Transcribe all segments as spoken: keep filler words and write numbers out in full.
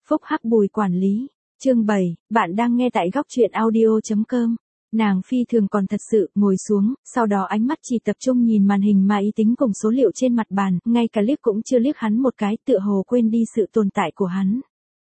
Phúc hắc Bùi quản lý. Chương bảy, bạn đang nghe tại góc truyện audio chấm com. Nàng phi thường còn thật sự ngồi xuống, sau đó ánh mắt chỉ tập trung nhìn màn hình mà ý tính cùng số liệu trên mặt bàn, ngay cả liếc cũng chưa liếc hắn một cái, tựa hồ quên đi sự tồn tại của hắn.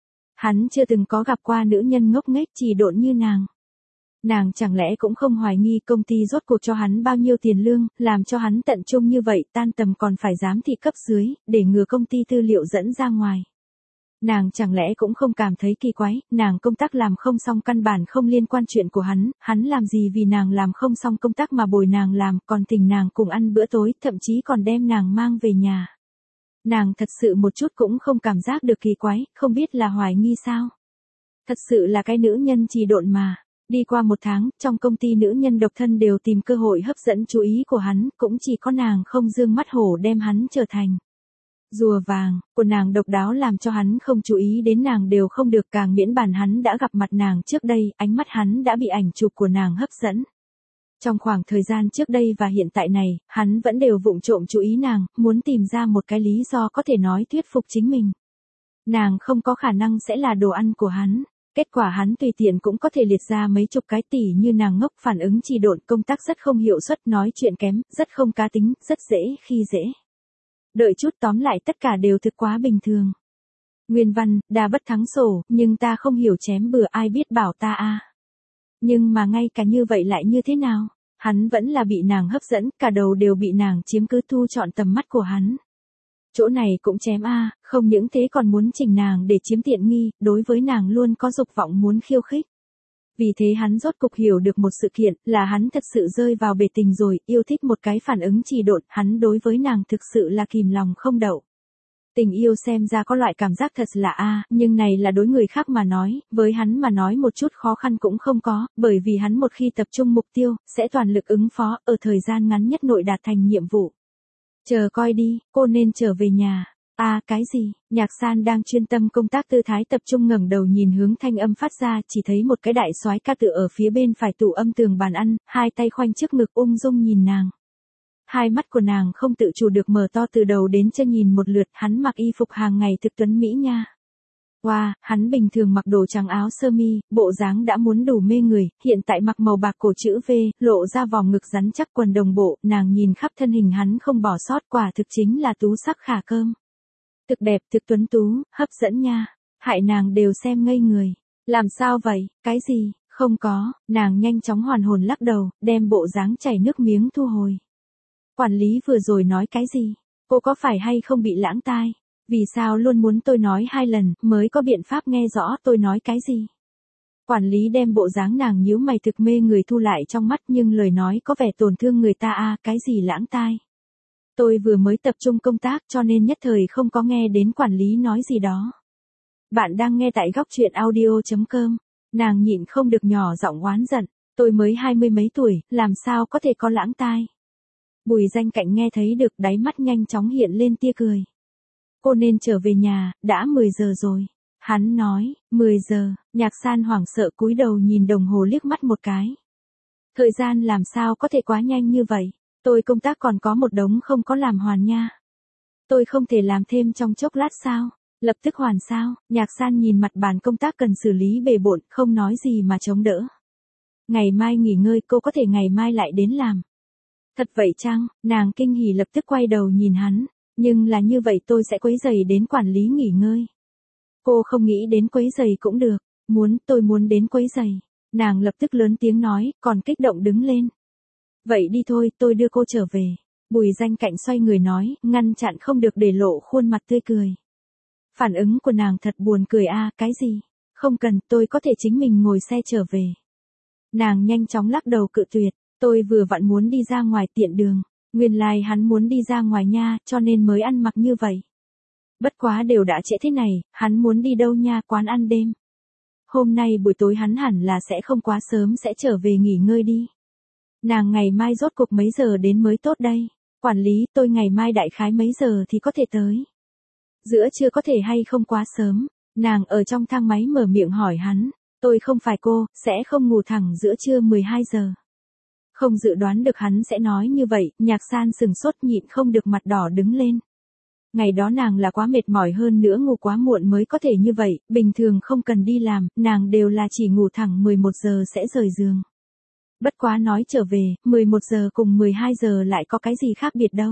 Hắn chưa từng có gặp qua nữ nhân ngốc nghếch chỉ độn như nàng. Nàng chẳng lẽ cũng không hoài nghi công ty rốt cuộc cho hắn bao nhiêu tiền lương, làm cho hắn tận trung như vậy, tan tầm còn phải giám thị cấp dưới, để ngừa công ty tư liệu dẫn ra ngoài. Nàng chẳng lẽ cũng không cảm thấy kỳ quái, nàng công tác làm không xong căn bản không liên quan chuyện của hắn, hắn làm gì vì nàng làm không xong công tác mà bồi nàng làm, còn tình nàng cùng ăn bữa tối, thậm chí còn đem nàng mang về nhà. Nàng thật sự một chút cũng không cảm giác được kỳ quái, không biết là hoài nghi sao. Thật sự là cái nữ nhân trì độn mà. Đi qua một tháng, trong công ty nữ nhân độc thân đều tìm cơ hội hấp dẫn chú ý của hắn, cũng chỉ có nàng không dương mắt hổ đem hắn trở thành rùa vàng, của nàng độc đáo làm cho hắn không chú ý đến nàng đều không được, càng miễn bàn hắn đã gặp mặt nàng trước đây, ánh mắt hắn đã bị ảnh chụp của nàng hấp dẫn. Trong khoảng thời gian trước đây và hiện tại này, hắn vẫn đều vụng trộm chú ý nàng, muốn tìm ra một cái lý do có thể nói thuyết phục chính mình. Nàng không có khả năng sẽ là đồ ăn của hắn. Kết quả hắn tùy tiện cũng có thể liệt ra mấy chục cái tỉ như nàng ngốc, phản ứng trì độn, công tác rất không hiệu suất, nói chuyện kém, rất không cá tính, rất dễ khi dễ. Đợi chút, tóm lại tất cả đều thực quá bình thường. Nguyên văn, đa bất thắng sổ, nhưng ta không hiểu chém bừa, ai biết bảo ta a. Nhưng mà ngay cả như vậy lại như thế nào? Hắn vẫn là bị nàng hấp dẫn, cả đầu đều bị nàng chiếm cứ, thu trọn tầm mắt của hắn. Chỗ này cũng chém a, không những thế còn muốn chỉnh nàng để chiếm tiện nghi, đối với nàng luôn có dục vọng muốn khiêu khích. Vì thế hắn rốt cục hiểu được một sự kiện, là hắn thật sự rơi vào bể tình rồi, yêu thích một cái phản ứng trì độn, hắn đối với nàng thực sự là kìm lòng không đậu. Tình yêu xem ra có loại cảm giác thật là a, nhưng này là đối người khác mà nói, với hắn mà nói một chút khó khăn cũng không có, bởi vì hắn một khi tập trung mục tiêu, sẽ toàn lực ứng phó, ở thời gian ngắn nhất nội đạt thành nhiệm vụ. Chờ coi đi, cô nên trở về nhà. A à, cái gì? Nhạc San đang chuyên tâm công tác, tư thái tập trung ngẩng đầu nhìn hướng thanh âm phát ra, chỉ thấy một cái đại soái ca tựa ở phía bên phải tủ âm tường bàn ăn, hai tay khoanh trước ngực ung dung nhìn nàng. Hai mắt của nàng không tự chủ được mở to từ đầu đến chân nhìn một lượt, hắn mặc y phục hàng ngày thực tuấn mỹ nha. Wow, hắn bình thường mặc đồ trắng áo sơ mi, bộ dáng đã muốn đủ mê người, hiện tại mặc màu bạc cổ chữ V, lộ ra vòng ngực rắn chắc, quần đồng bộ, nàng nhìn khắp thân hình hắn không bỏ sót, quả thực chính là tú sắc khả cơm. Thực đẹp, thực tuấn tú, hấp dẫn nha, hại nàng đều xem ngây người. Làm sao vậy, cái gì, không có, nàng nhanh chóng hoàn hồn lắc đầu, đem bộ dáng chảy nước miếng thu hồi. Quản lý vừa rồi nói cái gì, cô có phải hay không bị lãng tai? Vì sao luôn muốn tôi nói hai lần, mới có biện pháp nghe rõ tôi nói cái gì? Quản lý đem bộ dáng nàng nhíu mày thực mê người thu lại trong mắt, nhưng lời nói có vẻ tổn thương người ta a, cái gì lãng tai? Tôi vừa mới tập trung công tác cho nên nhất thời không có nghe đến quản lý nói gì đó. Bạn đang nghe tại góc truyện audio chấm com. Nàng nhịn không được nhỏ giọng oán giận, tôi mới hai mươi mấy tuổi, làm sao có thể có lãng tai? Bùi Danh Cạnh nghe thấy được, đáy mắt nhanh chóng hiện lên tia cười. Cô nên trở về nhà, đã mười giờ rồi. Hắn nói, mười giờ, Nhạc San hoảng sợ cúi đầu nhìn đồng hồ liếc mắt một cái. Thời gian làm sao có thể quá nhanh như vậy, tôi công tác còn có một đống không có làm hoàn nha. Tôi không thể làm thêm trong chốc lát sao, lập tức hoàn sao? Nhạc San nhìn mặt bàn công tác cần xử lý bề bộn, không nói gì mà chống đỡ. Ngày mai nghỉ ngơi, cô có thể ngày mai lại đến làm. Thật vậy chăng? Nàng kinh hỉ lập tức quay đầu nhìn hắn. Nhưng là như vậy tôi sẽ quấy rầy đến quản lý nghỉ ngơi. Cô không nghĩ đến quấy rầy cũng được. Muốn, tôi muốn đến quấy rầy. Nàng lập tức lớn tiếng nói, còn kích động đứng lên. Vậy đi thôi, tôi đưa cô trở về. Bùi Danh Cạnh xoay người nói, ngăn chặn không được để lộ khuôn mặt tươi cười. Phản ứng của nàng thật buồn cười a, cái gì? Không cần, tôi có thể chính mình ngồi xe trở về. Nàng nhanh chóng lắc đầu cự tuyệt, tôi vừa vặn muốn đi ra ngoài tiện đường. Nguyên lai like hắn muốn đi ra ngoài nha, cho nên mới ăn mặc như vậy. Bất quá đều đã trễ thế này, hắn muốn đi đâu nha, quán ăn đêm. Hôm nay buổi tối hắn hẳn là sẽ không quá sớm, sẽ trở về nghỉ ngơi đi. Nàng ngày mai rốt cuộc mấy giờ đến mới tốt đây? Quản lý, tôi ngày mai đại khái mấy giờ thì có thể tới? Giữa trưa có thể hay không quá sớm? Nàng ở trong thang máy mở miệng hỏi hắn. Tôi không phải cô, sẽ không ngủ thẳng giữa trưa mười hai giờ. Không dự đoán được hắn sẽ nói như vậy, Nhạc San sừng sốt nhịn không được mặt đỏ đứng lên. Ngày đó nàng là quá mệt mỏi hơn nữa ngủ quá muộn mới có thể như vậy, bình thường không cần đi làm, nàng đều là chỉ ngủ thẳng mười một giờ sẽ rời giường. Bất quá nói trở về, mười một giờ cùng mười hai giờ lại có cái gì khác biệt đâu.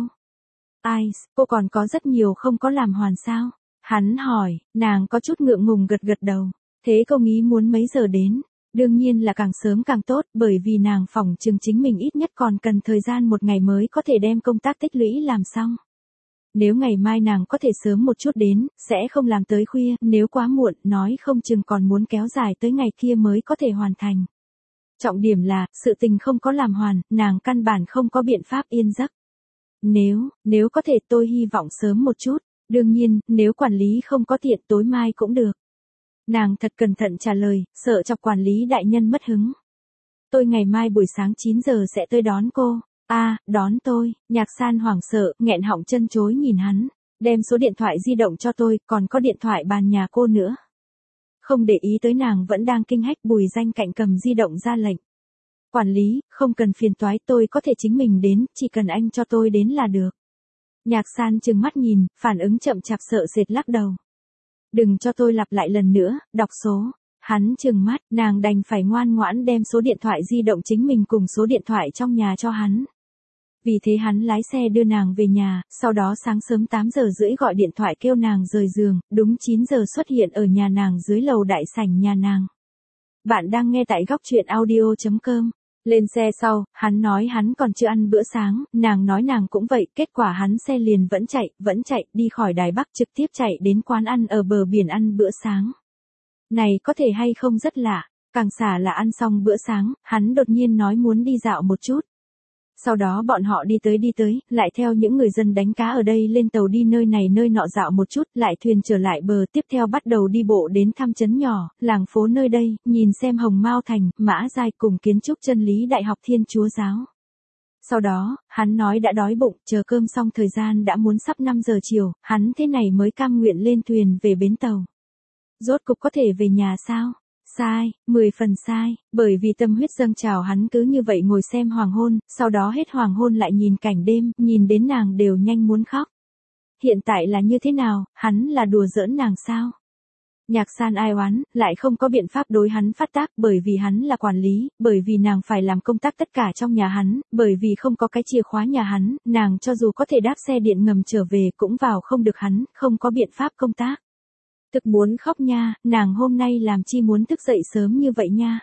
Ai, cô còn có rất nhiều không có làm hoàn sao? Hắn hỏi, nàng có chút ngượng ngùng gật gật đầu. Thế cô nghĩ muốn mấy giờ đến? Đương nhiên là càng sớm càng tốt, bởi vì nàng phỏng chừng chính mình ít nhất còn cần thời gian một ngày mới có thể đem công tác tích lũy làm xong. Nếu ngày mai nàng có thể sớm một chút đến, sẽ không làm tới khuya, nếu quá muộn, nói không chừng còn muốn kéo dài tới ngày kia mới có thể hoàn thành. Trọng điểm là, sự tình không có làm hoàn, nàng căn bản không có biện pháp yên giấc. Nếu, nếu có thể tôi hy vọng sớm một chút, đương nhiên, nếu quản lý không có tiện tối mai cũng được. Nàng thật cẩn thận trả lời, sợ chọc quản lý đại nhân mất hứng. Tôi ngày mai buổi sáng chín giờ sẽ tới đón cô. A, à, đón tôi, Nhạc San hoảng sợ, nghẹn họng chân chối nhìn hắn, đem số điện thoại di động cho tôi, còn có điện thoại bàn nhà cô nữa. Không để ý tới nàng vẫn đang kinh hách, Bùi Danh Cạnh cầm di động ra lệnh. Quản lý, không cần phiền toái, tôi có thể chính mình đến, chỉ cần anh cho tôi đến là được. Nhạc San trừng mắt nhìn, phản ứng chậm chạp sợ sệt lắc đầu. Đừng cho tôi lặp lại lần nữa, đọc số. Hắn trừng mắt, nàng đành phải ngoan ngoãn đem số điện thoại di động chính mình cùng số điện thoại trong nhà cho hắn. Vì thế hắn lái xe đưa nàng về nhà, sau đó sáng sớm tám giờ rưỡi gọi điện thoại kêu nàng rời giường, đúng chín giờ xuất hiện ở nhà nàng dưới lầu đại sảnh nhà nàng. Bạn đang nghe tại góc truyện audio chấm com. Lên xe sau, hắn nói hắn còn chưa ăn bữa sáng, nàng nói nàng cũng vậy, kết quả hắn xe liền vẫn chạy, vẫn chạy, đi khỏi Đài Bắc trực tiếp chạy đến quán ăn ở bờ biển ăn bữa sáng. Này có thể hay không rất lạ, càng xả là ăn xong bữa sáng, hắn đột nhiên nói muốn đi dạo một chút. Sau đó bọn họ đi tới đi tới, lại theo những người dân đánh cá ở đây lên tàu đi nơi này nơi nọ dạo một chút, lại thuyền trở lại bờ, tiếp theo bắt đầu đi bộ đến thăm trấn nhỏ, làng phố nơi đây, nhìn xem Hồng Mao Thành, Mã Giai cùng kiến trúc chân lý Đại học Thiên Chúa Giáo. Sau đó, hắn nói đã đói bụng, chờ cơm xong thời gian đã muốn sắp năm giờ chiều, hắn thế này mới cam nguyện lên thuyền về bến tàu. Rốt cục có thể về nhà sao? Sai, mười phần sai, bởi vì tâm huyết dâng trào hắn cứ như vậy ngồi xem hoàng hôn, sau đó hết hoàng hôn lại nhìn cảnh đêm, nhìn đến nàng đều nhanh muốn khóc. Hiện tại là như thế nào, hắn là đùa giỡn nàng sao? Nhạc San ai oán, lại không có biện pháp đối hắn phát tác bởi vì hắn là quản lý, bởi vì nàng phải làm công tác tất cả trong nhà hắn, bởi vì không có cái chìa khóa nhà hắn, nàng cho dù có thể đáp xe điện ngầm trở về cũng vào không được hắn, không có biện pháp công tác. Thực muốn khóc nha, nàng hôm nay làm chi muốn thức dậy sớm như vậy nha.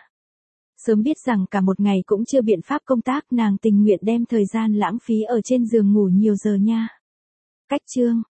Sớm biết rằng cả một ngày cũng chưa biện pháp công tác, nàng tình nguyện đem thời gian lãng phí ở trên giường ngủ nhiều giờ nha. Cách chương